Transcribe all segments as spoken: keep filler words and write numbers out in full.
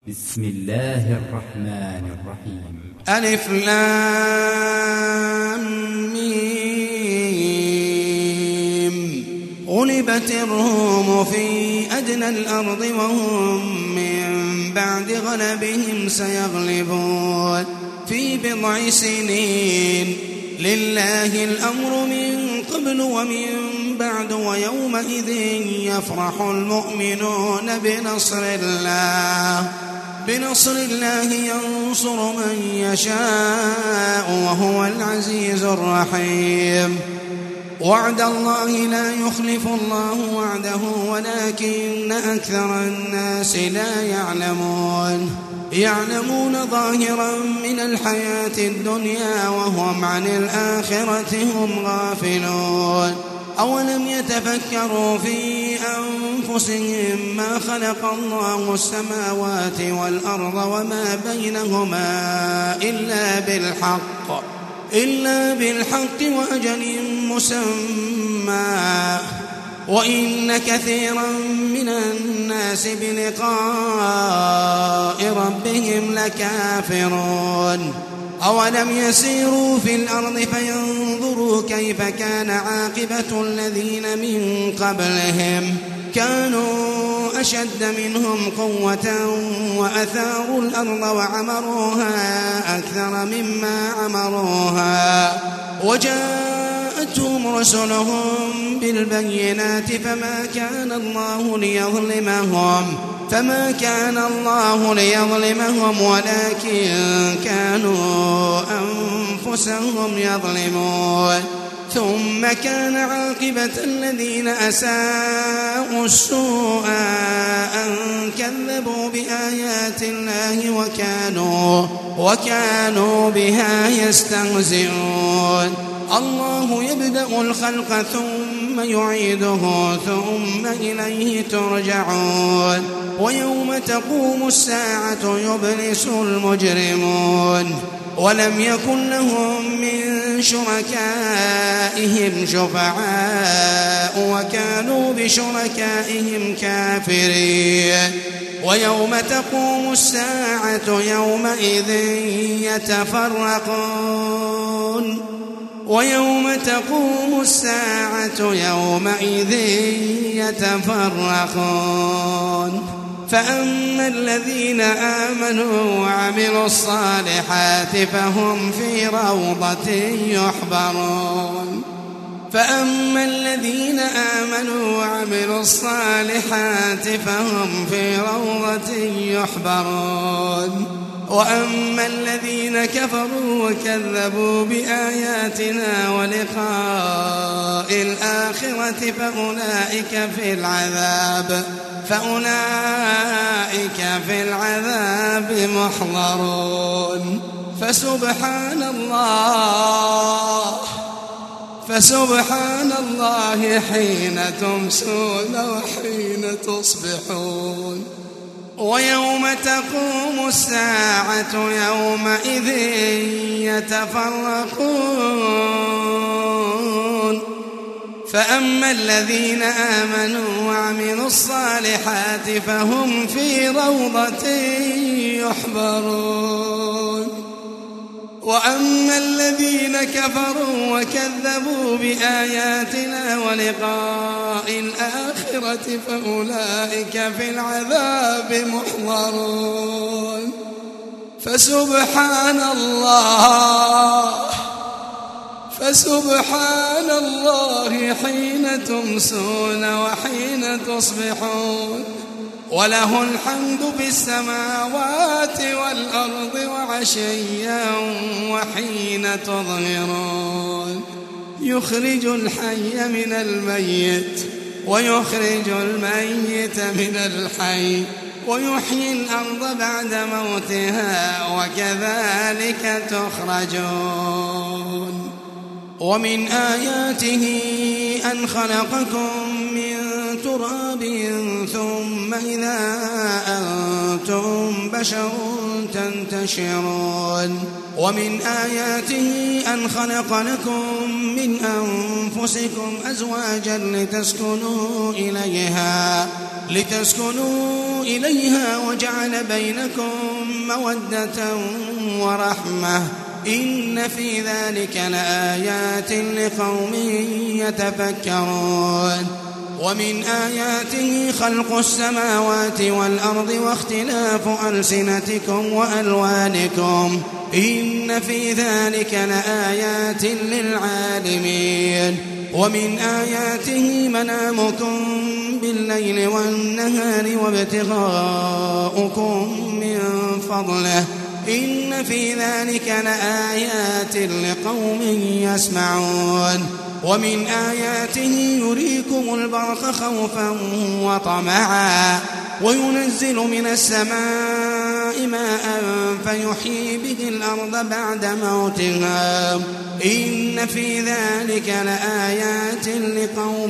بسم الله الرحمن الرحيم. ألف لام ميم. غلبت الروم في أدنى الأرض وهم من بعد غلبهم سيغلبون في بضع سنين. لله الأمر من قبل ومن بعد ويومئذ يفرح المؤمنون بنصر الله بنصر الله ينصر من يشاء وهو العزيز الرحيم. وعد الله لا يخلف الله وعده ولكن أكثر الناس لا يعلمون يعلمون ظاهرا من الحياة الدنيا وهم عن الآخرة هم غافلون. أولم يتفكروا في أنفسهم ما خلق الله السماوات والأرض وما بينهما إلا بالحق إلا بالحق وأجل مسمى وإن كثيرا من الناس بلقاء ربهم لكافرون. أولم يسيروا في الأرض فينظروا كيف كان عاقبة الذين من قبلهم كانوا أشد منهم قوة وأثاروا الأرض وعمروها أكثر مما عمروها وجاءتهم رسلهم بالبينات فما كان الله ليظلمهم فما كان الله ليظلمهم ولكن كانوا أنفسهم يظلمون. ثم كان عاقبة الذين أساءوا السوء أن كذبوا بآيات الله وكانوا وكانوا بها يستهزئون. الله يبدأ الخلق ثم يعيده ثم إليه ترجعون. ويوم تقوم الساعة يبلس المجرمون ولم يكن لهم من شركائهم شفعاء وكانوا بشركائهم كافرين. ويوم تقوم الساعة يومئذ يتفرقون ويوم تقوم الساعة يومئذ يتفرقون فأما الذين آمنوا وعملوا الصالحات فهم في روضة يحبرون فأما الذين آمنوا وعملوا الصالحات فهم في روضة يحبرون وأما الذين كفروا وكذبوا بآياتنا ولقاء الآخرة فأولئك في العذاب فأولئك في العذاب محضرون. فسبحان الله فسبحان الله حين تمسون وحين تصبحون. ويوم تقوم الساعة يومئذ يتفرقون فأما الذين آمنوا وعملوا الصالحات فهم في روضة يحبرون وأما الذين كفروا وكذبوا بآياتنا ولقاء الآخرة فأولئك في العذاب محضرون. فسبحان الله فسبحان الله حين تمسون وحين تصبحون وله الحمد في السماوات والأرض وعشيا وحين تظهرون. يخرج الحي من الميت ويخرج الميت من الحي ويحيي الأرض بعد موتها وكذلك تخرجون. ومن آياته أن خلقكم من تراب ثم إذا أنتم بشر تنتشرون. ومن آياته أن خلق لكم من أنفسكم أزواجا لتسكنوا إليها لتسكنوا إليها وجعل بينكم مودة ورحمة إن في ذلك لآيات لقوم يتفكرون ومن آياته خلق السماوات والأرض واختلاف ألسنتكم وألوانكم إن في ذلك لآيات للعالمين ومن آياته منامكم بالليل والنهار وابتغاؤكم من فضله إن في ذلك لآيات لقوم يسمعون ومن آياته يريكم البرق خوفا وطمعا وينزل من السماء ماء فيحيي به الأرض بعد موتها إن في ذلك لآيات لقوم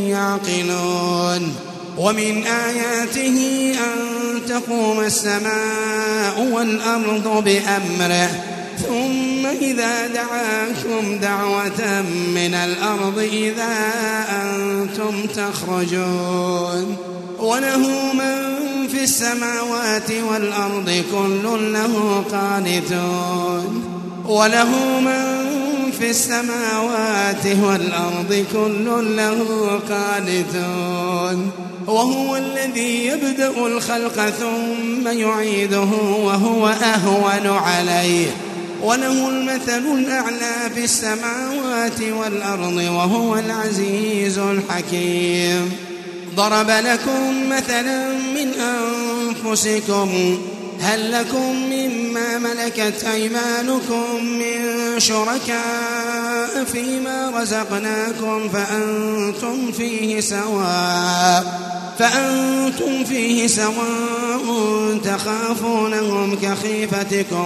يعقلون ومن آياته أن تقوم السماء والأرض بأمره ثم إذا دعاكم دعوة من الأرض إذا أنتم تخرجون وله من في السماوات والأرض كل له قانتون وله من في السماوات والأرض كل له قانتون وهو الذي يبدأ الخلق ثم يعيده وهو أهون عليه وله المثل الأعلى في السماوات والأرض وهو العزيز الحكيم ضرب لكم مثلا من أنفسكم هل لكم مما ملكت أيمانكم من شركاء فيما رزقناكم فأنتم فيه سواء فأنتم فيه سواء تخافونهم كخيفتكم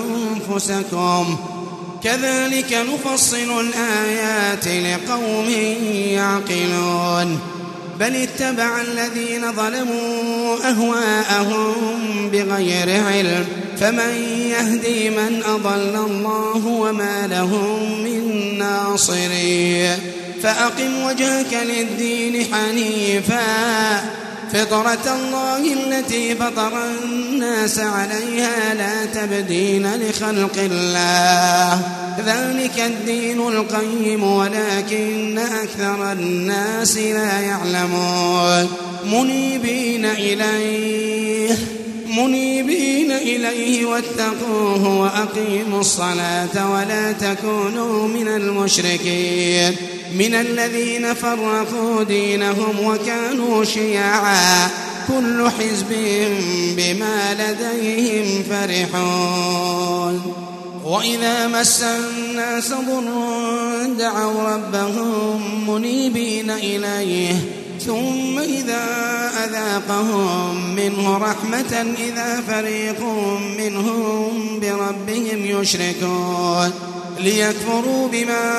أنفسكم كذلك نفصل الآيات لقوم يعقلون بل اتبع الذين ظلموا أهواءهم بغير علم فمن يهدي من أضل الله وما لهم من ناصرين فأقم وجهك للدين حنيفا فطرة الله التي فطر الناس عليها لا تبديل لخلق الله ذلك الدين القيم ولكن أكثر الناس لا يعلمون منيبين إليه منيبين إليه واتقوه وأقيموا الصلاة ولا تكونوا من المشركين من الذين فرقوا دينهم وكانوا شيعا كل حزب بما لديهم فرحون وإذا مس الناس ضر دعوا ربهم منيبين إليه ثم إذا أذاقهم منه رحمة إذا فريق منهم بربهم يشركون ليكفروا بما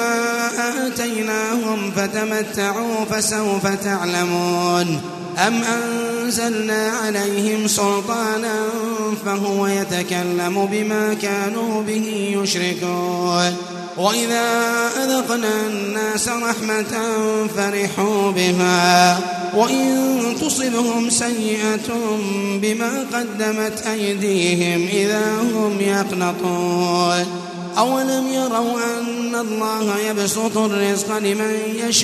آتيناهم فتمتعوا فسوف تعلمون أم أنزلنا عليهم سلطانا فهو يتكلم بما كانوا به يشركون وإذا أذقنا الناس رحمة فرحوا بها وإن تصبهم سيئة بما قدمت أيديهم إذا هم يقنطون أولم يروا أن الله يبسط الرزق لمن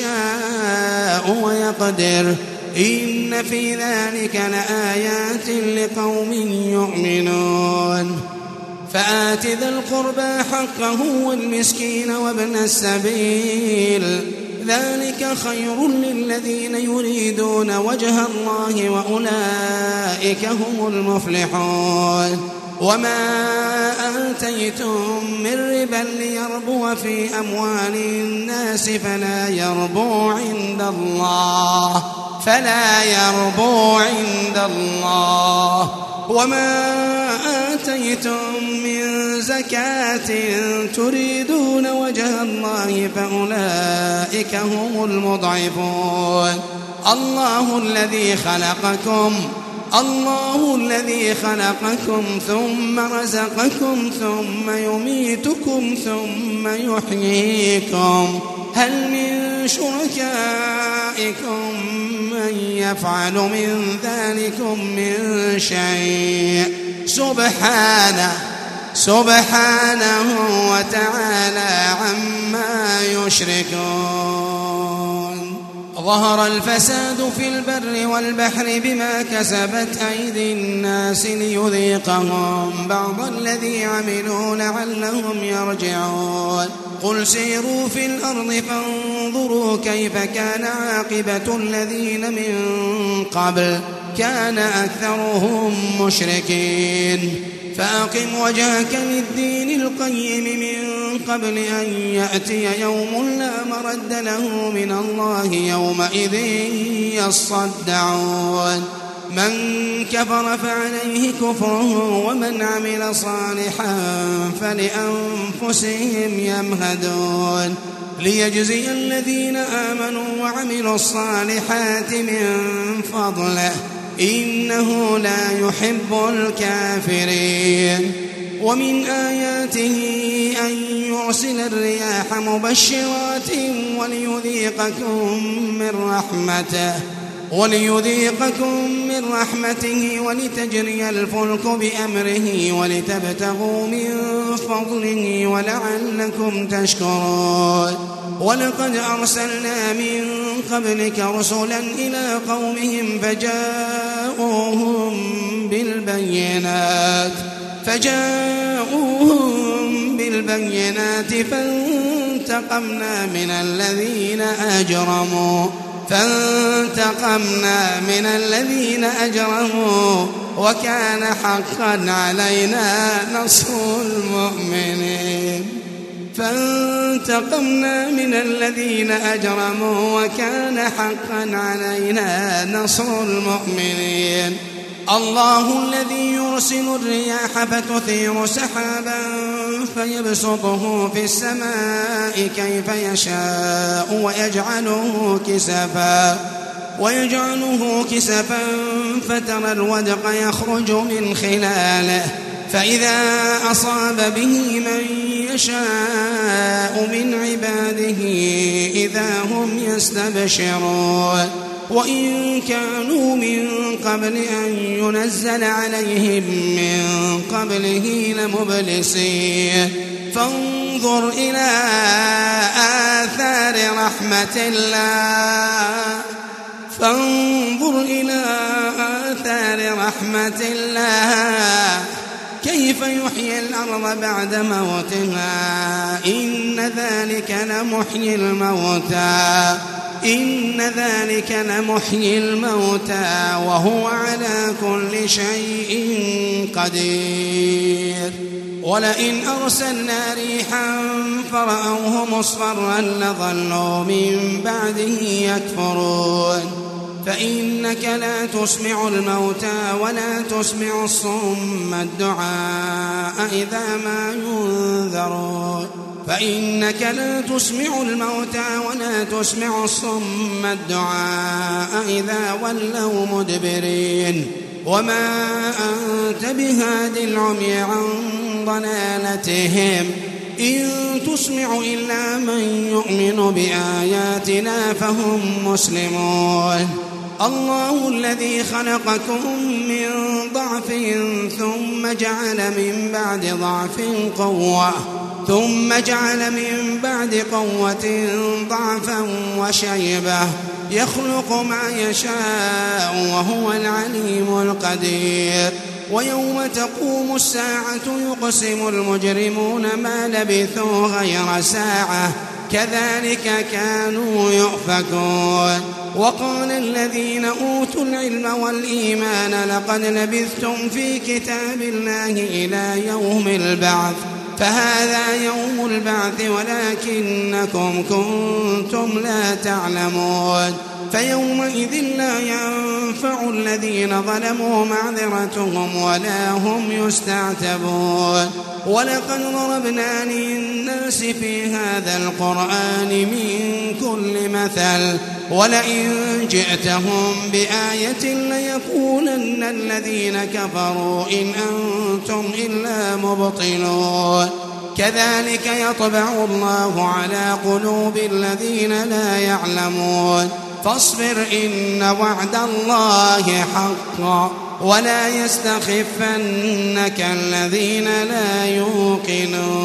يشاء ويقدر إن في ذلك لآيات لقوم يؤمنون فآت ذا القربى حقه والمسكين وابن السبيل ذلك خير للذين يريدون وجه الله وأولئك هم المفلحون وما آتيتم من ربا ليربو في أموال الناس فلا يربو عند الله فلا يربو عند الله وما آتيتم من زكاة تريدون وجه الله فأولئك هم المضعفون الله الذي خلقكم الله الذي خلقكم ثم رزقكم ثم يميتكم ثم يحييكم هل من شركائكم من يفعل من ذلكم من شيء سبحانه سبحانه وتعالى عما يشركون ظهر الفساد في البر والبحر بما كسبت أيدي الناس ليذيقهم بعض الذي عملوا لعلهم يرجعون قل سيروا في الأرض فانظروا كيف كان عاقبة الذين من قبل كان أكثرهم مشركين فأقم وجهك للدين القيم من قبل أن يأتي يوم لا مرد له من الله يومئذ يصدعون من كفر فعليه كفره ومن عمل صالحا فلأنفسهم يمهدون ليجزي الذين آمنوا وعملوا الصالحات من فضله إنه لا يحب الكافرين ومن آياته أن يرسل الرياح مبشرات وليذيقكم من رحمته وليذيقكم من رحمته ولتجري الفلك بأمره ولتبتغوا من فضله ولعلكم تشكرون ولقد أرسلنا من قبلك رسلا إلى قومهم فجاءوهم بالبينات فجاءوهم بالبينات فانتقمنا من الذين أجرموا فانتقمنا من الذين أجرموا وكان حقا علينا نصر المؤمنين فانتقمنا من الذين أجرموا وكان حقا علينا نصر المؤمنين الله الذي يرسل الرياح فتثير سحابا فيبسطه في السماء كيف يشاء ويجعله كسفا ويجعله كسفا فترى الودق يخرج من خلاله فإذا أصاب به من يشاء من عباده إذا هم يستبشرون وإن كانوا من قبل أن ينزل عليهم من قبله لمبلسين فانظر إلى آثار رحمة الله فانظر إلى آثار رحمة الله كيف يحيي الأرض بعد موتها إن ذلك لمحيي الموتى إن ذلك لمحيي الموتى وهو على كل شيء قدير ولئن أرسلنا ريحا فرأوه مصفرا لظلوا من بعده يكفرون فإنك لا تسمع الموتى ولا تسمع الصم الدعاء إذا ما ينذرون فإنك لا تسمع الموتى ولا تسمع الصم الدعاء إذا ولوا مدبرين وما أنت بهاد العمي عن ضلالتهم إن تسمع إلا من يؤمن بآياتنا فهم مسلمون الله الذي خلقكم من ضعف ثم جعل من بعد ضعف قوة ثم جعل من بعد قوة ضعفا وشيبة يخلق ما يشاء وهو العليم القدير ويوم تقوم الساعة يقسم المجرمون ما لبثوا غير ساعة كذلك كانوا يؤفكون وقال الذين أوتوا العلم والإيمان لقد لبثتم في كتاب الله إلى يوم البعث فهذا يوم البعث ولكنكم كنتم لا تعلمون فيومئذ لا ينفع الذين ظلموا معذرتهم ولا هم يستعتبون ولقد ضربنا للناس في هذا القرآن من كل مثل ولئن جئتهم بآية ليقولن الذين كفروا إن أنتم إلا مبطلون كذلك يطبع الله على قلوب الذين لا يعلمون فاصبر إن وعد الله حق ولا يستخفنك الذين لا يوقنون